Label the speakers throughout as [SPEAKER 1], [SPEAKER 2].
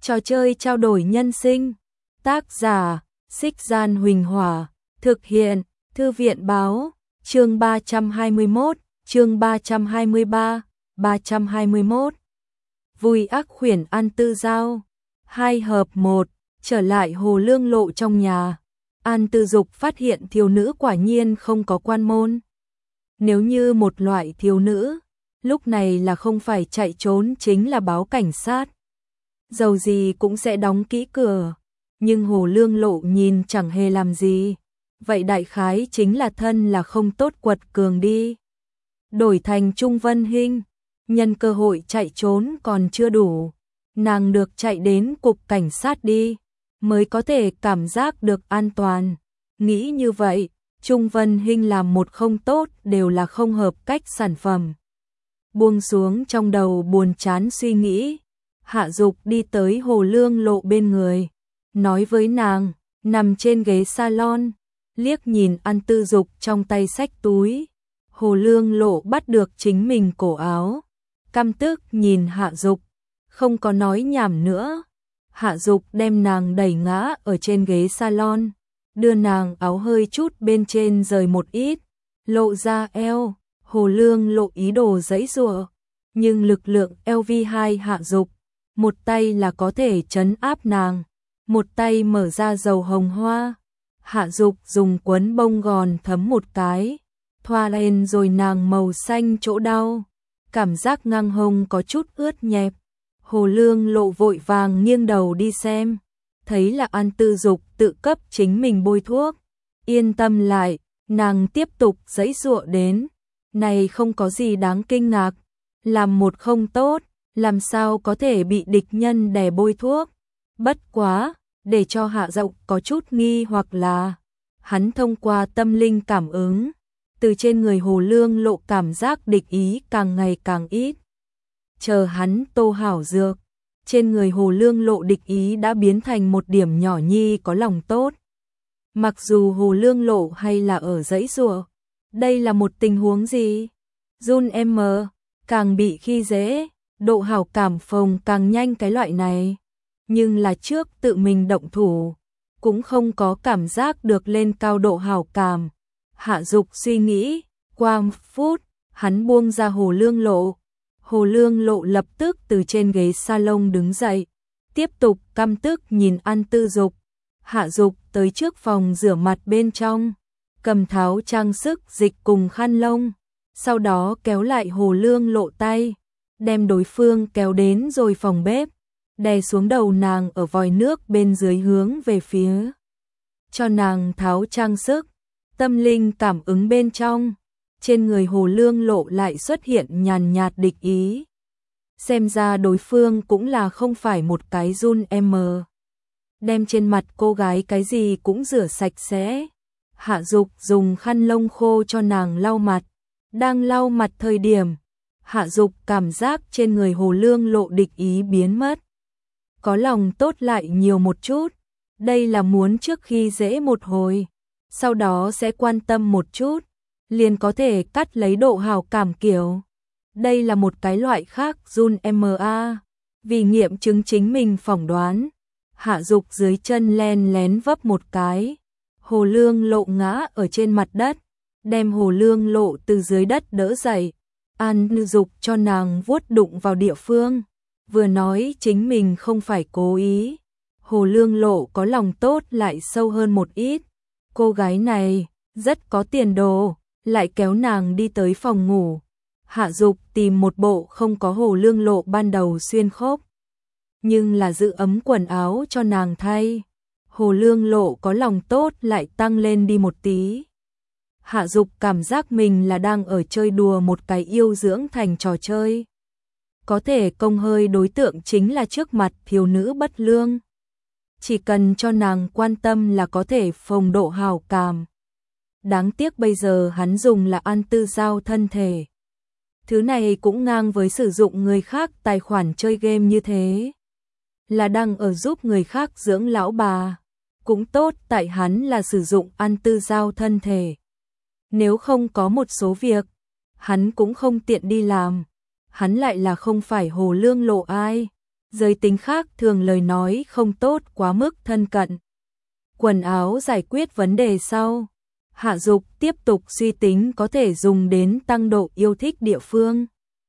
[SPEAKER 1] Trò chơi trao đổi nhân sinh. Tác giả: Xích Gian Huỳnh Hỏa. Thực hiện: Thư viện Báo. Chương 321, chương 323, 321. Vui ác khuyển An Tư Giao. 2 hợp 1. Trở lại Hồ Lương Lộ trong nhà. An Tư Dục phát hiện thiếu nữ quả nhiên không có quan môn. Nếu như một loại thiếu nữ, lúc này là không phải chạy trốn chính là báo cảnh sát. Dầu gì cũng sẽ đóng kỹ cửa. Nhưng Hồ Lương Lộ nhìn chẳng hề làm gì. Vậy đại khái chính là thân là không tốt quật cường đi. Đổi thành Trung Vân Hinh, nhân cơ hội chạy trốn còn chưa đủ. Nàng được chạy đến cục cảnh sát đi, mới có thể cảm giác được an toàn. Nghĩ như vậy, Trung Vân Hinh làm một không tốt đều là không hợp cách sản phẩm. Buông xuống trong đầu buồn chán suy nghĩ, Hạ Dục đi tới Hồ Lương Lộ bên người, nói với nàng, nằm trên ghế salon, liếc nhìn An Tư Dục trong tay xách túi. Hồ Lương Lộ bắt được chính mình cổ áo, căm tức nhìn Hạ Dục, không có nói nhảm nữa. Hạ Dục đem nàng đẩy ngã ở trên ghế salon, đưa nàng áo hơi chút bên trên rời một ít, lộ ra eo. Hồ Lương Lộ ý đồ giãy giụa, nhưng lực lượng LV2 Hạ Dục, một tay là có thể trấn áp nàng, một tay mở ra dầu hồng hoa. Hạ Dục dùng quấn bông gòn thấm một cái, thoa lên rồi nàng màu xanh chỗ đau, cảm giác ngang hông có chút ướt nhẹp. Hồ Lương Lộ vội vàng nghiêng đầu đi xem, thấy là An Tư Dục tự cấp chính mình bôi thuốc. Yên tâm lại, nàng tiếp tục giãy giụa đến. Này không có gì đáng kinh ngạc, làm một không tốt, làm sao có thể bị địch nhân đè bôi thuốc. Bất quá, để cho Hạ Dục có chút nghi hoặc là, hắn thông qua tâm linh cảm ứng, từ trên người Hồ Lương Lộ cảm giác địch ý càng ngày càng ít. Chờ hắn tô hảo dược, trên người Hồ Lương Lộ địch ý đã biến thành một điểm nhỏ nhi có lòng tốt. Mặc dù Hồ Lương Lộ hay là ở giãy giụa, đây là một tình huống gì? Jun M càng bị khi dễ, độ hảo cảm phồng càng nhanh cái loại này. Nhưng là trước tự mình động thủ, cũng không có cảm giác được lên cao độ hảo cảm. Hạ Dục suy nghĩ, qua 1 phút, hắn buông ra Hồ Lương Lộ. Hồ Lương Lộ lập tức từ trên ghế salon đứng dậy, tiếp tục căm tức nhìn An Tư Dục. Hạ Dục tới trước phòng rửa mặt bên trong, cầm tháo trang sức dịch cùng khăn lông, sau đó kéo lại Hồ Lương Lộ tay, đem đối phương kéo đến rồi phòng bếp, đè xuống đầu nàng ở vòi nước bên dưới hướng về phía. Cho nàng tháo trang sức, tâm linh cảm ứng bên trong, trên người Hồ Lương Lộ lại xuất hiện nhàn nhạt địch ý. Xem ra đối phương cũng là không phải một cái Jun M. Đem trên mặt cô gái cái gì cũng rửa sạch sẽ. Hạ Dục dùng khăn lông khô cho nàng lau mặt. Đang lau mặt thời điểm, Hạ Dục cảm giác trên người Hồ Lương Lộ địch ý biến mất. Có lòng tốt lại nhiều một chút. Đây là muốn trước khi dễ một hồi, sau đó sẽ quan tâm một chút, liền có thể cắt lấy độ hảo cảm kiểu. Đây là một cái loại khác Jun MA. Vì nghiệm chứng chính mình phỏng đoán, Hạ Dục dưới chân len lén vấp một cái. Hồ Lương Lộ ngã ở trên mặt đất, đem Hồ Lương Lộ từ dưới đất đỡ dậy. An Tư Dục cho nàng vuốt đụng vào địa phương, vừa nói chính mình không phải cố ý. Hồ Lương Lộ có lòng tốt lại sâu hơn một ít. Cô gái này rất có tiền đồ, lại kéo nàng đi tới phòng ngủ. Hạ Dục tìm một bộ không có Hồ Lương Lộ ban đầu xuyên khớp, nhưng là giữ ấm quần áo cho nàng thay. Hồ Lương Lộ có lòng tốt lại tăng lên đi một tí. Hạ Dục cảm giác mình là đang ở chơi đùa một cái yêu dưỡng thành trò chơi. Có thể công hơi đối tượng chính là trước mặt thiếu nữ bất lương. Chỉ cần cho nàng quan tâm là có thể phồng độ hảo cảm. Đáng tiếc bây giờ hắn dùng là An Tư Giao thân thể. Thứ này cũng ngang với sử dụng người khác tài khoản chơi game như thế. Là đang ở giúp người khác dưỡng lão bà. Cũng tốt tại hắn là sử dụng An Tư Giao thân thể. Nếu không có một số việc, hắn cũng không tiện đi làm. Hắn lại là không phải Hồ Lương Lộ ai. Giới tính khác thường lời nói không tốt quá mức thân cận. Quần áo giải quyết vấn đề sau. Hạ Dục tiếp tục suy tính có thể dùng đến tăng độ yêu thích địa phương.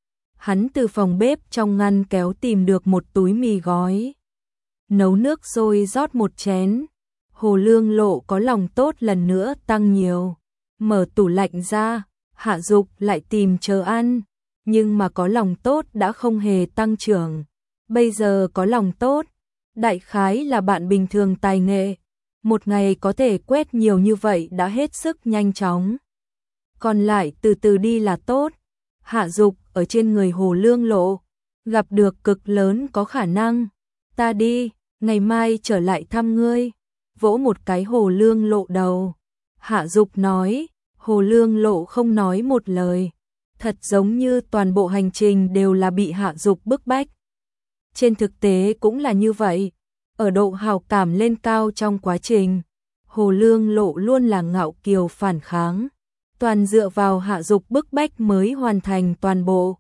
[SPEAKER 1] Hắn từ phòng bếp trong ngăn kéo tìm được một túi mì gói. Nấu nước sôi rót một chén. Hồ Lương Lộ có lòng tốt lần nữa tăng nhiều. Mở tủ lạnh ra, Hạ Dục lại tìm chờ ăn. Nhưng mà có lòng tốt đã không hề tăng trưởng. Bây giờ có lòng tốt, đại khái là bạn bình thường tài nghệ. Một ngày có thể quét nhiều như vậy đã hết sức nhanh chóng. Còn lại từ từ đi là tốt. Hạ Dục ở trên người Hồ Lương Lộ, gặp được cực lớn có khả năng. Ta đi, ngày mai trở lại thăm ngươi. Vỗ một cái Hồ Lương Lộ đầu. Hạ Dục nói, Hồ Lương Lộ không nói một lời. Thật giống như toàn bộ hành trình đều là bị Hạ Dục bức bách. Trên thực tế cũng là như vậy. Ở độ hào cảm lên cao trong quá trình, Hồ Lương Lộ luôn là ngạo kiều phản kháng. Toàn dựa vào Hạ Dục bức bách mới hoàn thành toàn bộ.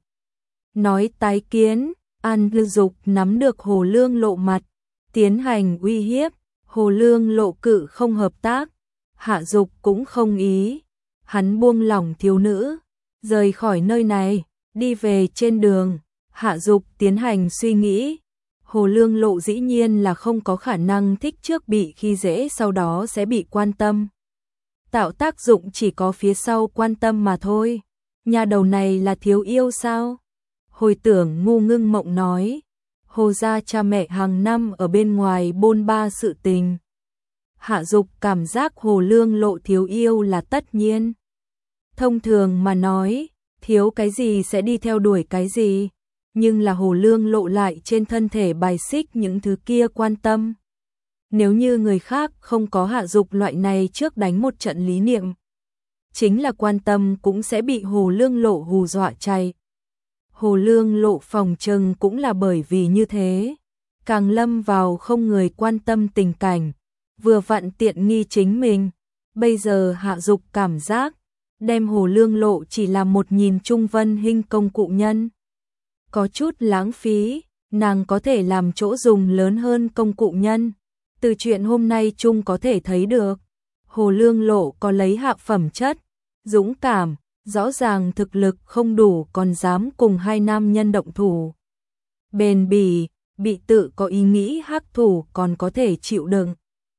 [SPEAKER 1] Nói tái kiến, An Lư Dục nắm được Hồ Lương Lộ mặt, tiến hành uy hiếp. Hồ Lương Lộ cự không hợp tác. Hạ Dục cũng không ý. Hắn buông lỏng thiếu nữ, rời khỏi nơi này, đi về trên đường. Hạ Dục tiến hành suy nghĩ. Hồ Lương Lộ dĩ nhiên là không có khả năng thích trước bị khi dễ sau đó sẽ bị quan tâm. Tạo tác dụng chỉ có phía sau quan tâm mà thôi. Nhà đầu này là thiếu yêu sao? Hồi tưởng ngu ngưng mộng nói. Hồ gia cha mẹ hàng năm ở bên ngoài bôn ba sự tình. Hạ Dục cảm giác Hồ Lương Lộ thiếu yêu là tất nhiên. Thông thường mà nói, thiếu cái gì sẽ đi theo đuổi cái gì. Nhưng là Hồ Lương Lộ lại trên thân thể bài xích những thứ kia quan tâm. Nếu như người khác không có Hạ Dục loại này trước đánh một trận lý niệm, chính là quan tâm cũng sẽ bị Hồ Lương Lộ hù dọa chạy. Hồ Lương Lộ phòng trừng cũng là bởi vì như thế, càng lâm vào không người quan tâm tình cảnh, vừa vặn tiện nghi chính mình. Bây giờ Hạ Dục cảm giác, đem Hồ Lương Lộ chỉ là một nhìn trung vân hình công cụ nhân. Có chút lãng phí, nàng có thể làm chỗ dùng lớn hơn công cụ nhân. Từ chuyện hôm nay chung có thể thấy được, Hồ Lương Lộ có lấy hạ phẩm chất, dũng cảm, rõ ràng thực lực không đủ còn dám cùng hai nam nhân động thủ. Bền bỉ, bị tự có ý nghĩ hắc thủ còn có thể chịu đựng.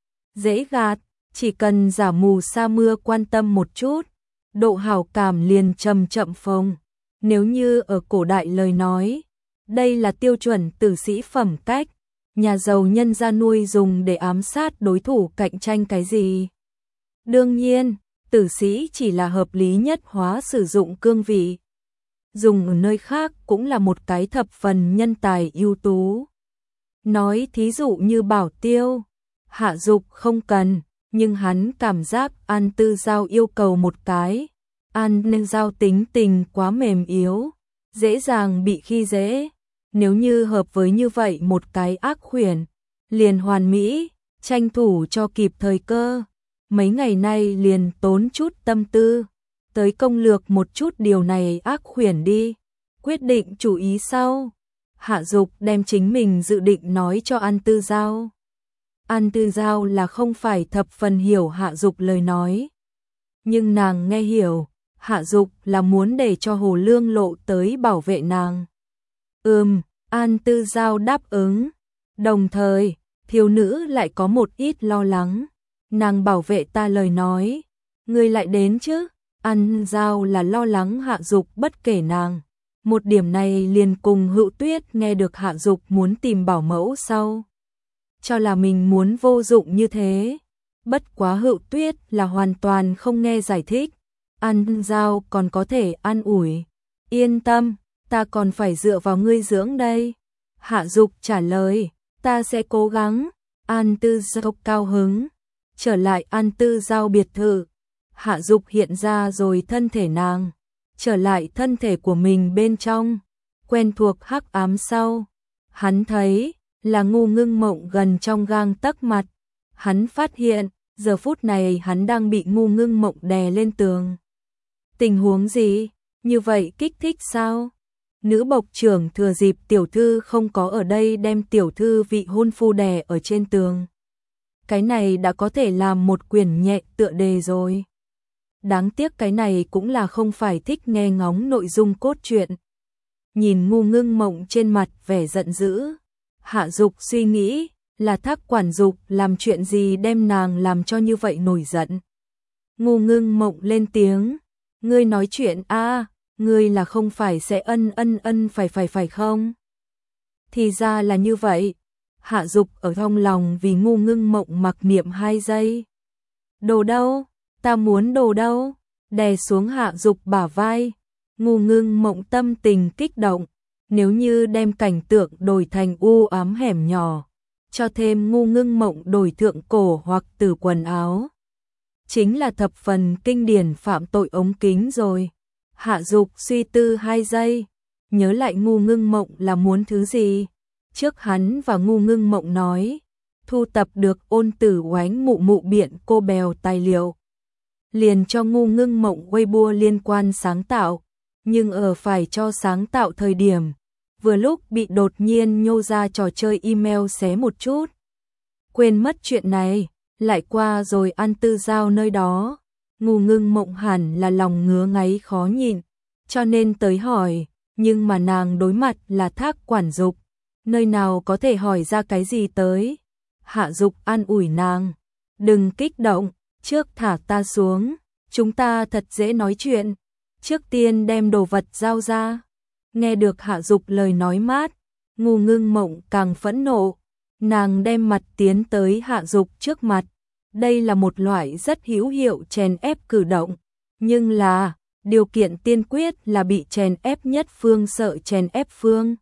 [SPEAKER 1] Dễ gạt, chỉ cần giả mù sa mưa quan tâm một chút, độ hảo cảm liền chậm chậm phồng. Nếu như ở cổ đại lời nói, đây là tiêu chuẩn tử sĩ phẩm cách, nhà giàu nhân gia nuôi dùng để ám sát đối thủ cạnh tranh cái gì. Đương nhiên, tử sĩ chỉ là hợp lý nhất hóa sử dụng cương vị. Dùng ở nơi khác cũng là một cái thập phần nhân tài ưu tú. Nói thí dụ như Bảo Tiêu, Hạ Dục không cần, nhưng hắn cảm giác An Tư Giao yêu cầu một cái. An Tư Giao tính tình quá mềm yếu, dễ dàng bị khi dễ. Nếu như hợp với như vậy một cái ác khuyển, liền hoàn mỹ, tranh thủ cho kịp thời cơ. Mấy ngày nay liền tốn chút tâm tư, tới công lược một chút điều này ác khuyển đi, quyết định chủ ý sau. Hạ Dục đem chính mình dự định nói cho An Tư Giao. An Tư Giao là không phải thập phần hiểu Hạ Dục lời nói, nhưng nàng nghe hiểu, Hạ Dục là muốn để cho Hồ Lương Lộ tới bảo vệ nàng. An Tư Giao đáp ứng, đồng thời, thiếu nữ lại có một ít lo lắng. Nàng bảo vệ ta lời nói, ngươi lại đến chứ? An Tư Giao là lo lắng Hạ Dục bất kể nàng. Một điểm này liền cùng Hữu Tuyết nghe được Hạ Dục muốn tìm bảo mẫu sau, cho là mình muốn vô dụng như thế. Bất quá Hữu Tuyết là hoàn toàn không nghe giải thích. An Tư Giao còn có thể an ủi, yên tâm, ta còn phải dựa vào ngươi dưỡng đây. Hạ Dục trả lời, ta sẽ cố gắng. An Tư Giao cao hứng, trở lại An Tư Giao biệt thự. Hạ Dục hiện ra rồi thân thể nàng, trở lại thân thể của mình bên trong, quen thuộc hắc ám sau. Hắn thấy là ngu ngưng mộng gần trong gang tấc mặt. Hắn phát hiện, giờ phút này hắn đang bị ngu ngưng mộng đè lên tường. Tình huống gì? Như vậy kích thích sao? Nữ bộc trưởng thừa dịp tiểu thư không có ở đây đem tiểu thư vị hôn phu đè ở trên tường. Cái này đã có thể làm một quyển nhẹ tựa đề rồi. Đáng tiếc cái này cũng là không phải thích nghe ngóng nội dung cốt truyện. Nhìn Ngu Ngưng Mộng trên mặt vẻ giận dữ, Hạ Dục suy nghĩ, là Thác quản dục làm chuyện gì đem nàng làm cho như vậy nổi giận. Ngu Ngưng Mộng lên tiếng, ngươi nói chuyện a, ngươi là không phải sẽ ân phải không? Thì ra là như vậy. Hạ Dục ở trong lòng vì Ngu Ngưng Mộng mặc niệm 2 giây. Đồ đâu? Ta muốn đồ đâu? Đè xuống Hạ Dục bả vai. Ngu Ngưng Mộng tâm tình kích động. Nếu như đem cảnh tượng đổi thành u ám hẻm nhỏ, cho thêm Ngu Ngưng Mộng đổi thượng cổ hoặc từ quần áo, chính là thập phần kinh điển phạm tội ống kính rồi. Hạ Dục suy tư 2 giây, nhớ lại Ngu Ngưng Mộng là muốn thứ gì. Trước hắn và Ngu Ngưng Mộng nói, thu tập được Ôn Tử Oánh mụ mụ biện cô bèo tài liệu. Liền cho Ngu Ngưng Mộng Weibo liên quan sáng tạo, nhưng ở phải cho sáng tạo thời điểm, vừa lúc bị đột nhiên nhô ra trò chơi email xé một chút. Quên mất chuyện này, lại qua rồi ăn tư giao nơi đó. Ngu Ngưng Mộng hẳn là lòng ngứa ngáy khó nhịn, cho nên tới hỏi, nhưng mà nàng đối mặt là Thác quản dục, nơi nào có thể hỏi ra cái gì tới. Hạ Dục an ủi nàng, đừng kích động, trước thả ta xuống, chúng ta thật dễ nói chuyện, trước tiên đem đồ vật giao ra. Nghe được Hạ Dục lời nói mát, Ngu Ngưng Mộng càng phẫn nộ, nàng đem mặt tiến tới Hạ Dục trước mặt. Đây là một loại rất hữu hiệu chèn ép cử động, nhưng là điều kiện tiên quyết là bị chèn ép nhất phương sợ chèn ép phương.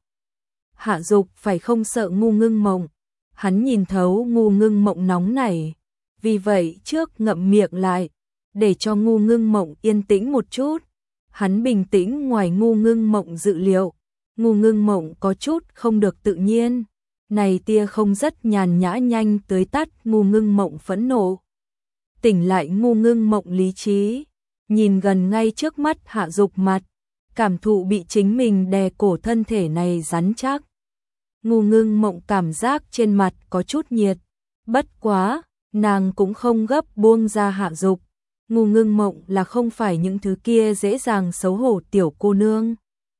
[SPEAKER 1] Hạ Dục phải không sợ Ngu Ngưng Mộng, hắn nhìn thấu Ngu Ngưng Mộng nóng này, vì vậy trước ngậm miệng lại, để cho Ngu Ngưng Mộng yên tĩnh một chút. Hắn bình tĩnh ngoài Ngu Ngưng Mộng dự liệu, Ngu Ngưng Mộng có chút không được tự nhiên. Này tia không rất nhàn nhã nhanh tới tắt Ngu Ngưng Mộng phẫn nộ. Tỉnh lại Ngu Ngưng Mộng lý trí, nhìn gần ngay trước mắt Hạ Dục mặt, cảm thụ bị chính mình đè cổ thân thể này rắn chắc. Ngu Ngưng Mộng cảm giác trên mặt có chút nhiệt, bất quá, nàng cũng không gấp buông ra Hạ Dục. Ngu Ngưng Mộng là không phải những thứ kia dễ dàng xấu hổ tiểu cô nương.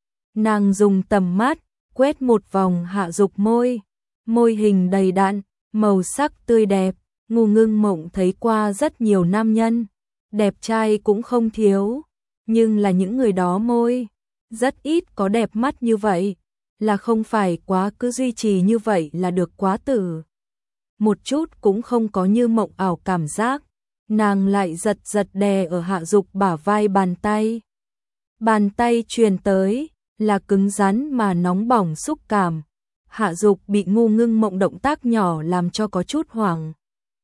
[SPEAKER 1] Nàng dùng tầm mắt quét một vòng Hạ Dục môi, môi hình đầy đặn, màu sắc tươi đẹp. Ngu Ngưng Mộng thấy qua rất nhiều nam nhân, đẹp trai cũng không thiếu, nhưng là những người đó môi rất ít có đẹp mắt như vậy, là không phải quá cứ duy trì như vậy là được quá tử. Một chút cũng không có như mộng ảo cảm giác. Nàng lại giật giật đè ở Hạ Dục bả vai bàn tay. Bàn tay truyền tới là cứng rắn mà nóng bỏng xúc cảm. Hạ Dục bị Ngu Ngưng Mộng động tác nhỏ làm cho có chút hoảng.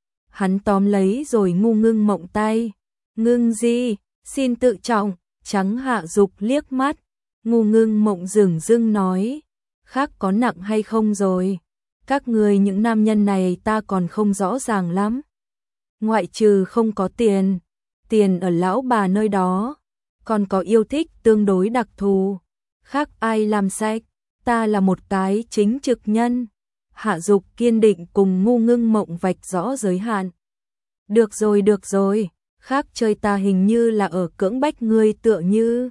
[SPEAKER 1] Hắn tóm lấy rồi Ngu Ngưng Mộng tay. Ngưng gì, xin tự trọng, trắng Hạ Dục liếc mắt. Ngu Ngưng Mộng dửng dưng nói, khác có nặng hay không rồi. Các người những nam nhân này ta còn không rõ ràng lắm. Ngoại trừ không có tiền, tiền ở lão bà nơi đó, còn có yêu thích tương đối đặc thù. Khác ai làm sạch, ta là một cái chính trực nhân. Hạ Dục kiên định cùng Ngu Ngưng Mộng vạch rõ giới hạn. Được rồi, khác chơi ta hình như là ở cưỡng bách ngươi tựa như.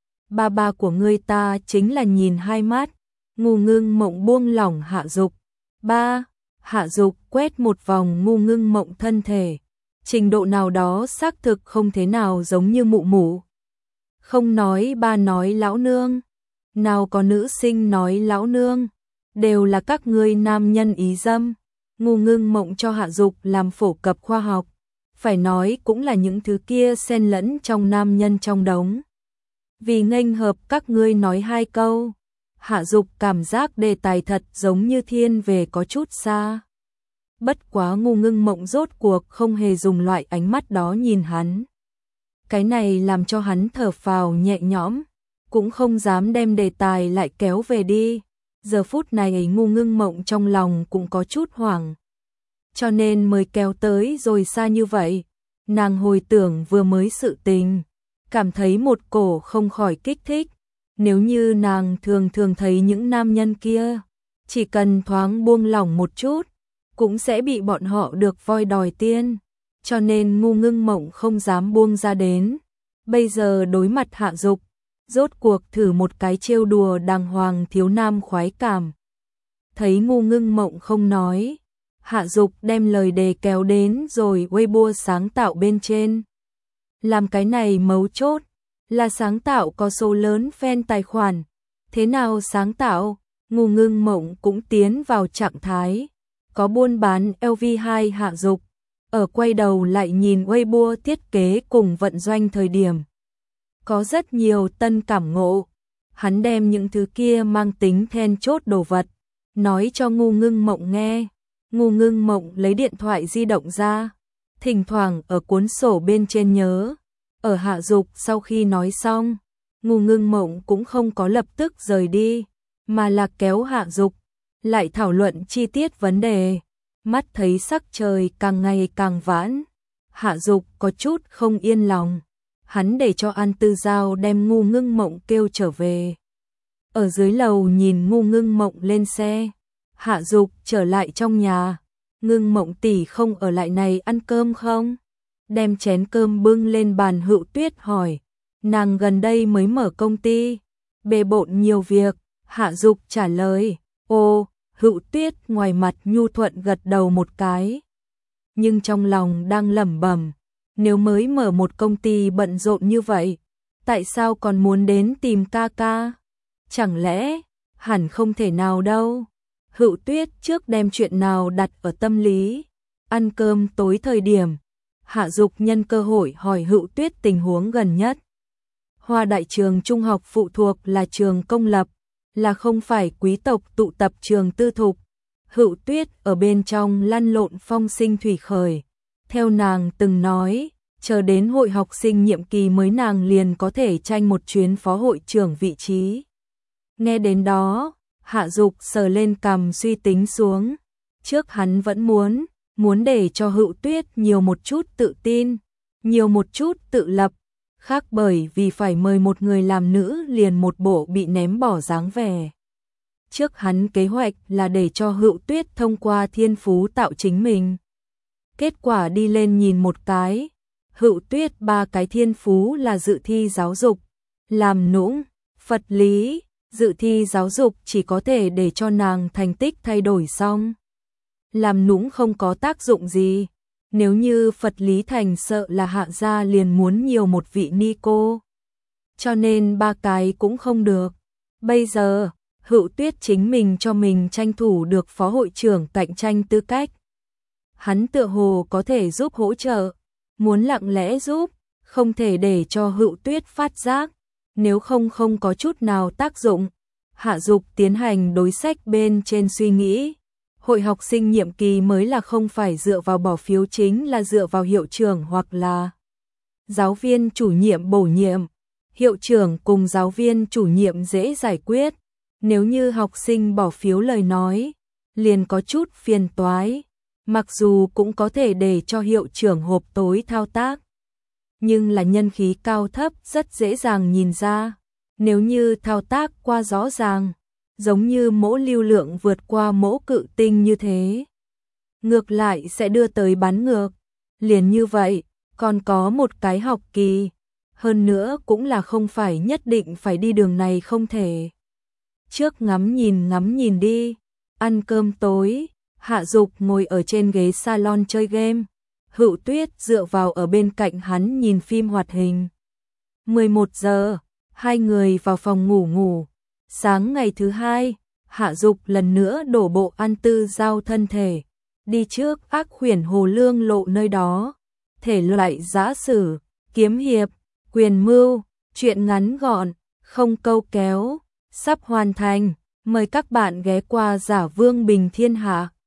[SPEAKER 1] Ba của ngươi ta chính là nhìn hai mắt. Ngu Ngưng Mộng buông lỏng Hạ Dục. Ba, Hạ Dục quét một vòng Ngu Ngưng Mộng thân thể. Trình độ nào đó xác thực không thế nào giống như mụ mụ. Không nói ba nói lão nương. Nào có nữ sinh nói lão nương. Đều là các ngươi nam nhân ý dâm. Ngu Ngưng Mộng cho Hạ Dục làm phổ cập khoa học. Phải nói cũng là những thứ kia xen lẫn trong nam nhân trong đống. Vì nghênh hợp các ngươi nói hai câu. Hạ Dục cảm giác đề tài thật giống như thiên về có chút xa. Bất quá Ngu Ngưng Mộng rốt cuộc không hề dùng loại ánh mắt đó nhìn hắn. Cái này làm cho hắn thở phào nhẹ nhõm, cũng không dám đem đề tài lại kéo về đi. Giờ phút này Ngu Ngưng Mộng trong lòng cũng có chút hoảng. Cho nên mới kéo tới rồi xa như vậy. Nàng hồi tưởng vừa mới sự tình, cảm thấy một cổ không khỏi kích thích. Nếu như nàng thường thường thấy những nam nhân kia, chỉ cần thoáng buông lỏng một chút, cũng sẽ bị bọn họ được voi đòi tiên, cho nên Ngu Ngưng Mộng không dám buông ra đến. Bây giờ đối mặt Hạ Dục, rốt cuộc thử một cái trêu đùa đàng hoàng thiếu nam khoái cảm. Thấy Ngu Ngưng Mộng không nói, Hạ Dục đem lời đề kéo đến rồi Weibo sáng tạo bên trên. Làm cái này mấu chốt, là sáng tạo có số lớn fan tài khoản. Thế nào sáng tạo? Ngu Ngưng Mộng cũng tiến vào trạng thái. Có buôn bán LV2 Hạ Dục. Ở quay đầu lại nhìn Weibo thiết kế cùng vận doanh thời điểm. Có rất nhiều tân cảm ngộ. Hắn đem những thứ kia mang tính then chốt đồ vật. Nói cho Ngu Ngưng Mộng nghe. Ngu Ngưng Mộng lấy điện thoại di động ra. Thỉnh thoảng ở cuốn sổ bên trên nhớ. Ở Hạ Dục sau khi nói xong, Ngu Ngưng Mộng cũng không có lập tức rời đi, mà là kéo Hạ Dục, lại thảo luận chi tiết vấn đề. Mắt thấy sắc trời càng ngày càng vãn, Hạ Dục có chút không yên lòng. Hắn để cho An Tư Giao đem Ngu Ngưng Mộng kêu trở về. Ở dưới lầu nhìn Ngu Ngưng Mộng lên xe, Hạ Dục trở lại trong nhà. Ngưng Mộng tỷ không ở lại này ăn cơm không? Đem chén cơm bưng lên bàn Hữu Tuyết hỏi. Nàng gần đây mới mở công ty, bề bộn nhiều việc. Hạ Dục trả lời. Ô, Hữu Tuyết ngoài mặt nhu thuận gật đầu một cái. Nhưng trong lòng đang lẩm bẩm, nếu mới mở một công ty bận rộn như vậy, tại sao còn muốn đến tìm ca ca? Chẳng lẽ, hẳn không thể nào đâu. Hữu Tuyết trước đem chuyện nào đặt ở tâm lý. Ăn cơm tối thời điểm, Hạ Dục nhân cơ hội hỏi Hữu Tuyết tình huống gần nhất. Hoa Đại trường trung học phụ thuộc là trường công lập, là không phải quý tộc tụ tập trường tư thục. Hữu Tuyết ở bên trong lăn lộn phong sinh thủy khởi. Theo nàng từng nói, chờ đến hội học sinh nhiệm kỳ mới nàng liền có thể tranh một chuyến phó hội trưởng vị trí. Nghe đến đó, Hạ Dục sờ lên cằm suy tính xuống. Trước hắn vẫn muốn để cho Hữu Tuyết nhiều một chút tự tin, nhiều một chút tự lập, khác bởi vì phải mời một người làm nữ liền một bộ bị ném bỏ dáng vẻ. Trước hắn kế hoạch là để cho Hữu Tuyết thông qua thiên phú tạo chính mình. Kết quả đi lên nhìn một cái, Hữu Tuyết 3 cái thiên phú là dự thi giáo dục, làm nũng, Phật lý. Dự thi giáo dục chỉ có thể để cho nàng thành tích thay đổi xong. Làm nũng không có tác dụng gì. Nếu như Phật lý thành sợ là Hạ gia liền muốn nhiều một vị ni cô. Cho nên 3 cái cũng không được. Bây giờ, Hữu Tuyết chính mình cho mình tranh thủ được phó hội trưởng cạnh tranh tư cách. Hắn tựa hồ có thể giúp hỗ trợ. Muốn lặng lẽ giúp, không thể để cho Hữu Tuyết phát giác. Nếu không có chút nào tác dụng. Hạ Dục tiến hành đối sách bên trên suy nghĩ. Hội học sinh nhiệm kỳ mới là không phải dựa vào bỏ phiếu, chính là dựa vào hiệu trưởng hoặc là giáo viên chủ nhiệm bổ nhiệm. Hiệu trưởng cùng giáo viên chủ nhiệm dễ giải quyết. Nếu như học sinh bỏ phiếu lời nói, liền có chút phiền toái. Mặc dù cũng có thể để cho hiệu trưởng hộp tối thao tác. Nhưng là nhân khí cao thấp rất dễ dàng nhìn ra. Nếu như thao tác qua rõ ràng, giống như mẫu lưu lượng vượt qua mẫu cự tinh như thế, ngược lại sẽ đưa tới bán ngược. Liền như vậy, còn có một cái học kỳ, hơn nữa cũng là không phải nhất định phải đi đường này không thể. Trước ngắm nhìn đi. Ăn cơm tối, Hạ Dục ngồi ở trên ghế salon chơi game. Hữu Tuyết dựa vào ở bên cạnh hắn nhìn phim hoạt hình. 11 giờ, hai người vào phòng ngủ. Sáng ngày thứ hai, Hạ Dục lần nữa đổ bộ An Tư Giao thân thể. Đi trước Ác Khuyển Hồ Lương Lộ nơi đó. Thể loại giã sử, kiếm hiệp, quyền mưu, truyện ngắn gọn, không câu kéo, sắp hoàn thành. Mời các bạn ghé qua Giả Vương Bình Thiên Hạ.